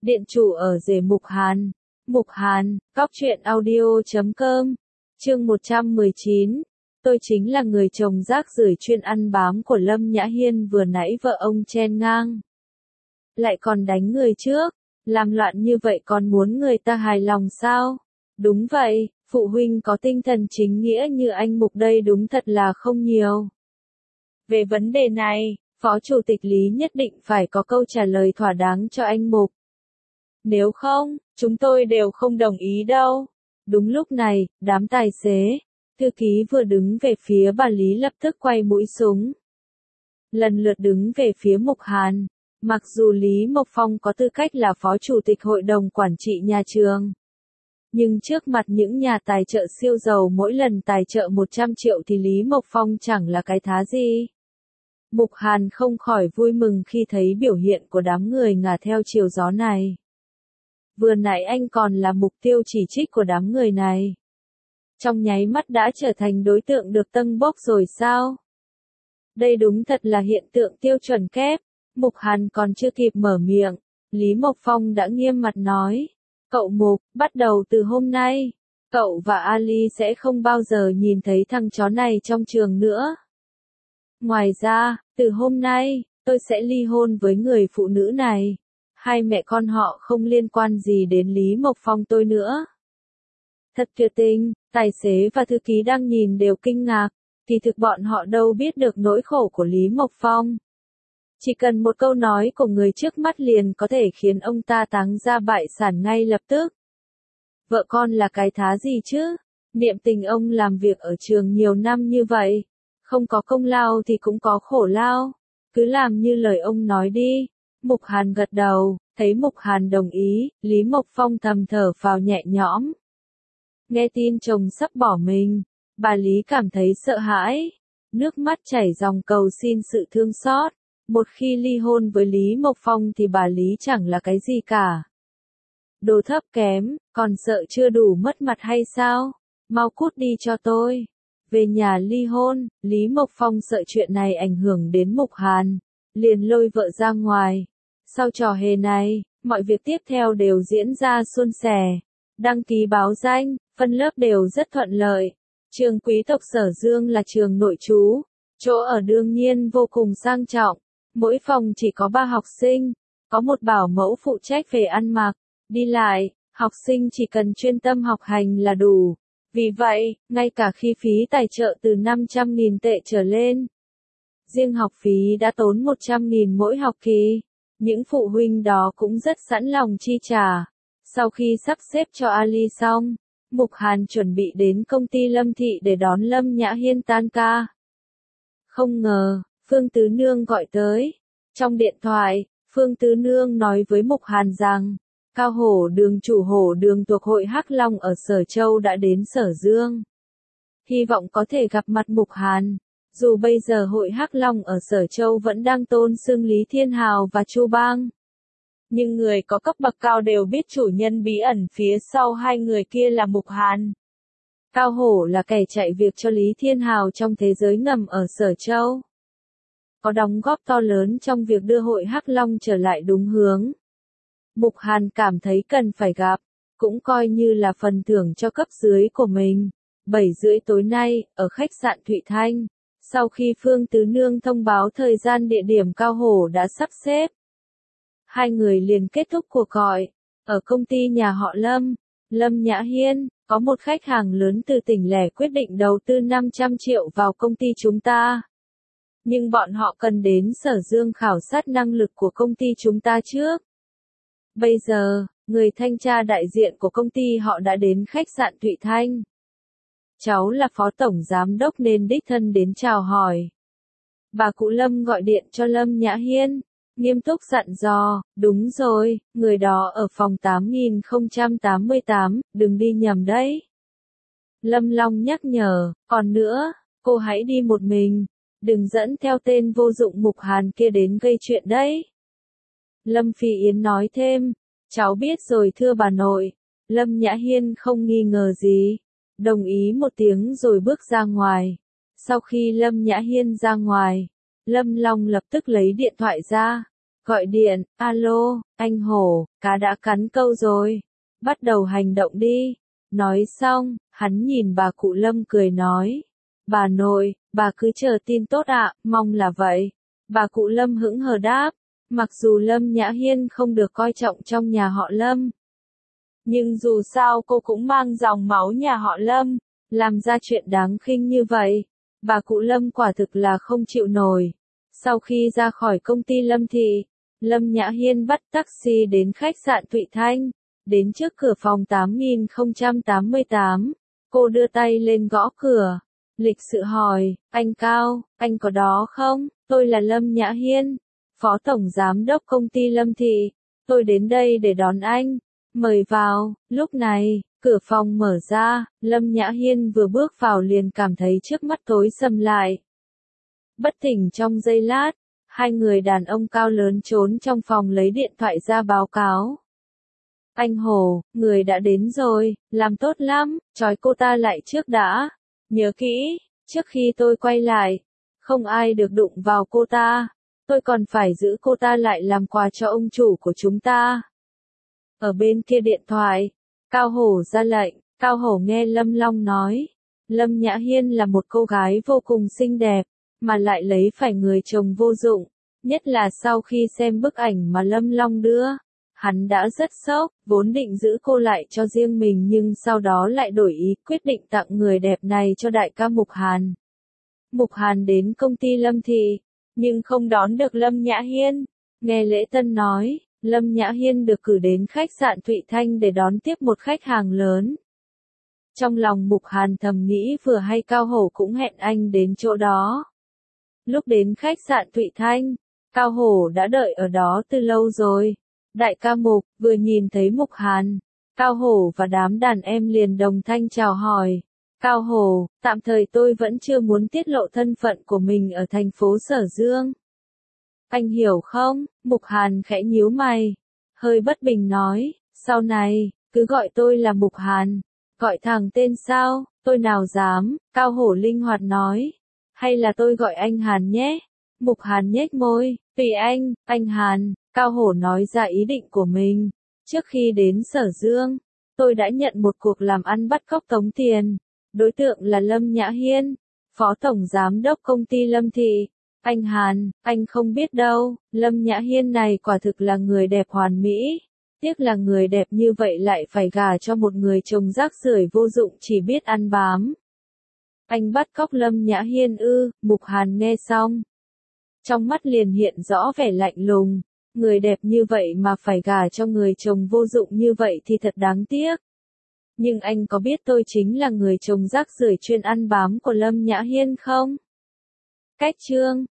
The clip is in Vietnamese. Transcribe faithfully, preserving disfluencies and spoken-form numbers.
Điện chủ ở rể Mục Hàn. Mục Hàn, cóc truyện audio chấm com. Chương một trăm mười chín. Tôi chính là người chồng rác rưởi chuyên ăn bám của Lâm Nhã Hiên, vừa nãy vợ ông chen ngang. Lại còn đánh người trước. Làm loạn như vậy còn muốn người ta hài lòng sao? Đúng vậy, phụ huynh có tinh thần chính nghĩa như anh Mục đây đúng thật là không nhiều. Về vấn đề này, Phó Chủ tịch Lý nhất định phải có câu trả lời thỏa đáng cho anh Mục. Nếu không, chúng tôi đều không đồng ý đâu. Đúng lúc này, đám tài xế, thư ký vừa đứng về phía bà Lý lập tức quay mũi súng. Lần lượt đứng về phía Mục Hàn. Mặc dù Lý Mộc Phong có tư cách là Phó Chủ tịch Hội đồng Quản trị nhà trường, nhưng trước mặt những nhà tài trợ siêu giàu mỗi lần tài trợ một trăm triệu thì Lý Mộc Phong chẳng là cái thá gì. Mục Hàn không khỏi vui mừng khi thấy biểu hiện của đám người ngả theo chiều gió này. Vừa nãy anh còn là mục tiêu chỉ trích của đám người này. Trong nháy mắt đã trở thành đối tượng được tâng bốc rồi sao? Đây đúng thật là hiện tượng tiêu chuẩn kép. Mục Hàn còn chưa kịp mở miệng, Lý Mộc Phong đã nghiêm mặt nói. Cậu Mục, bắt đầu từ hôm nay, cậu và Ali sẽ không bao giờ nhìn thấy thằng chó này trong trường nữa. Ngoài ra, từ hôm nay, tôi sẽ ly hôn với người phụ nữ này. Hai mẹ con họ không liên quan gì đến Lý Mộc Phong tôi nữa. Thật tuyệt tình, tài xế và thư ký đang nhìn đều kinh ngạc, kỳ thực bọn họ đâu biết được nỗi khổ của Lý Mộc Phong. Chỉ cần một câu nói của người trước mắt liền có thể khiến ông ta táng ra bại sản ngay lập tức. Vợ con là cái thá gì chứ? Niệm tình ông làm việc ở trường nhiều năm như vậy. Không có công lao thì cũng có khổ lao. Cứ làm như lời ông nói đi. Mục Hàn gật đầu, thấy Mục Hàn đồng ý, Lý Mộc Phong thầm thở phào nhẹ nhõm. Nghe tin chồng sắp bỏ mình, bà Lý cảm thấy sợ hãi. Nước mắt chảy ròng cầu xin sự thương xót. Một khi ly hôn với Lý Mộc Phong thì bà Lý chẳng là cái gì cả. Đồ thấp kém, còn sợ chưa đủ mất mặt hay sao? Mau cút đi cho tôi. Về nhà ly hôn, Lý Mộc Phong sợ chuyện này ảnh hưởng đến Mục Hàn, liền lôi vợ ra ngoài. Sau trò hề này, mọi việc tiếp theo đều diễn ra suôn sẻ. Đăng ký báo danh, phân lớp đều rất thuận lợi. Trường quý tộc Sở Dương là trường nội trú, chỗ ở đương nhiên vô cùng sang trọng. Mỗi phòng chỉ có ba học sinh, có một bảo mẫu phụ trách về ăn mặc, đi lại, học sinh chỉ cần chuyên tâm học hành là đủ. Vì vậy, ngay cả khi phí tài trợ từ năm trăm nghìn tệ trở lên, riêng học phí đã tốn một trăm nghìn mỗi học kỳ, những phụ huynh đó cũng rất sẵn lòng chi trả. Sau khi sắp xếp cho Ali xong, Mục Hàn chuẩn bị đến công ty Lâm Thị để đón Lâm Nhã Hiên tan ca. Không ngờ, Phương Tứ Nương gọi tới. Trong điện thoại, Phương Tứ Nương nói với Mục Hàn rằng, Cao Hổ Đường chủ Hổ Đường thuộc hội Hắc Long ở Sở Châu đã đến Sở Dương. Hy vọng có thể gặp mặt Mục Hàn. Dù bây giờ hội Hắc Long ở Sở Châu vẫn đang tôn xưng Lý Thiên Hào và Chu Bang, nhưng người có cấp bậc cao đều biết chủ nhân bí ẩn phía sau hai người kia là Mục Hàn. Cao Hổ là kẻ chạy việc cho Lý Thiên Hào trong thế giới ngầm ở Sở Châu, có đóng góp to lớn trong việc đưa hội Hắc Long trở lại đúng hướng. Mục Hàn cảm thấy cần phải gặp, cũng coi như là phần thưởng cho cấp dưới của mình. bảy rưỡi tối nay, ở khách sạn Thụy Thanh, sau khi Phương Tứ Nương thông báo thời gian địa điểm Cao Hổ đã sắp xếp, hai người liền kết thúc cuộc gọi. Ở công ty nhà họ Lâm, Lâm Nhã Hiên, có một khách hàng lớn từ tỉnh lẻ quyết định đầu tư năm trăm triệu vào công ty chúng ta. Nhưng bọn họ cần đến Sở Dương khảo sát năng lực của công ty chúng ta trước. Bây giờ, người thanh tra đại diện của công ty họ đã đến khách sạn Thụy Thanh. Cháu là phó tổng giám đốc nên đích thân đến chào hỏi. Bà cụ Lâm gọi điện cho Lâm Nhã Hiên, nghiêm túc dặn dò, đúng rồi, người đó ở phòng tám nghìn không trăm tám mươi tám, đừng đi nhầm đấy. Lâm Long nhắc nhở, còn nữa, cô hãy đi một mình. Đừng dẫn theo tên vô dụng Mục Hàn kia đến gây chuyện đấy. Lâm Phi Yến nói thêm, cháu biết rồi thưa bà nội. Lâm Nhã Hiên không nghi ngờ gì, đồng ý một tiếng rồi bước ra ngoài. Sau khi Lâm Nhã Hiên ra ngoài, Lâm Long lập tức lấy điện thoại ra, gọi điện, alo, anh Hổ, cá đã cắn câu rồi. Bắt đầu hành động đi. Nói xong, hắn nhìn bà cụ Lâm cười nói. Bà nội, bà cứ chờ tin tốt ạ, mong là vậy. Bà cụ Lâm hững hờ đáp. Mặc dù Lâm Nhã Hiên không được coi trọng trong nhà họ Lâm, nhưng dù sao cô cũng mang dòng máu nhà họ Lâm, làm ra chuyện đáng khinh như vậy. Bà cụ Lâm quả thực là không chịu nổi. Sau khi ra khỏi công ty Lâm Thị, Lâm Nhã Hiên bắt taxi đến khách sạn Thụy Thanh, đến trước cửa phòng tám nghìn không trăm tám mươi tám. Cô đưa tay lên gõ cửa, lịch sự hỏi, anh Cao, anh có đó không? Tôi là Lâm Nhã Hiên, Phó Tổng Giám đốc công ty Lâm Thị. Tôi đến đây để đón anh. Mời vào. Lúc này, cửa phòng mở ra, Lâm Nhã Hiên vừa bước vào liền cảm thấy trước mắt tối sầm lại. Bất tỉnh trong giây lát, hai người đàn ông cao lớn trốn trong phòng lấy điện thoại ra báo cáo. Anh Hồ, người đã đến rồi, làm tốt lắm, trói cô ta lại trước đã. Nhớ kỹ, trước khi tôi quay lại, không ai được đụng vào cô ta. Tôi còn phải giữ cô ta lại làm quà cho ông chủ của chúng ta. Ở bên kia điện thoại, Cao Hổ ra lệnh. Cao Hổ nghe Lâm Long nói. Lâm Nhã Hiên là một cô gái vô cùng xinh đẹp, mà lại lấy phải người chồng vô dụng. Nhất là sau khi xem bức ảnh mà Lâm Long đưa, hắn đã rất sốc, vốn định giữ cô lại cho riêng mình nhưng sau đó lại đổi ý quyết định tặng người đẹp này cho đại ca Mục Hàn. Mục Hàn đến công ty Lâm Thị, nhưng không đón được Lâm Nhã Hiên. Nghe lễ tân nói, Lâm Nhã Hiên được cử đến khách sạn Thụy Thanh để đón tiếp một khách hàng lớn. Trong lòng Mục Hàn thầm nghĩ vừa hay Cao Hổ cũng hẹn anh đến chỗ đó. Lúc đến khách sạn Thụy Thanh, Cao Hổ đã đợi ở đó từ lâu rồi. Đại ca Mục, vừa nhìn thấy Mục Hàn, Cao Hổ và đám đàn em liền đồng thanh chào hỏi. Cao Hổ, tạm thời tôi vẫn chưa muốn tiết lộ thân phận của mình ở thành phố Sở Dương. Anh hiểu không? Mục Hàn khẽ nhíu mày, hơi bất bình nói, sau này, cứ gọi tôi là Mục Hàn. Gọi thẳng tên sao? Tôi nào dám, Cao Hổ linh hoạt nói. Hay là tôi gọi anh Hàn nhé? Mục Hàn nhếch môi, tùy anh, anh Hàn. Cao Hổ nói ra ý định của mình. Trước khi đến Sở Dương, tôi đã nhận một cuộc làm ăn bắt cóc tống tiền. Đối tượng là Lâm Nhã Hiên, Phó Tổng Giám đốc công ty Lâm Thị. Anh Hàn, anh không biết đâu, Lâm Nhã Hiên này quả thực là người đẹp hoàn mỹ. Tiếc là người đẹp như vậy lại phải gả cho một người chồng rác rưởi vô dụng chỉ biết ăn bám. Anh bắt cóc Lâm Nhã Hiên ư? Mục Hàn nghe xong, trong mắt liền hiện rõ vẻ lạnh lùng. Người đẹp như vậy mà phải gả cho người chồng vô dụng như vậy thì thật đáng tiếc. Nhưng anh có biết tôi chính là người chồng rác rưởi chuyên ăn bám của Lâm Nhã Hiên không? Cách chương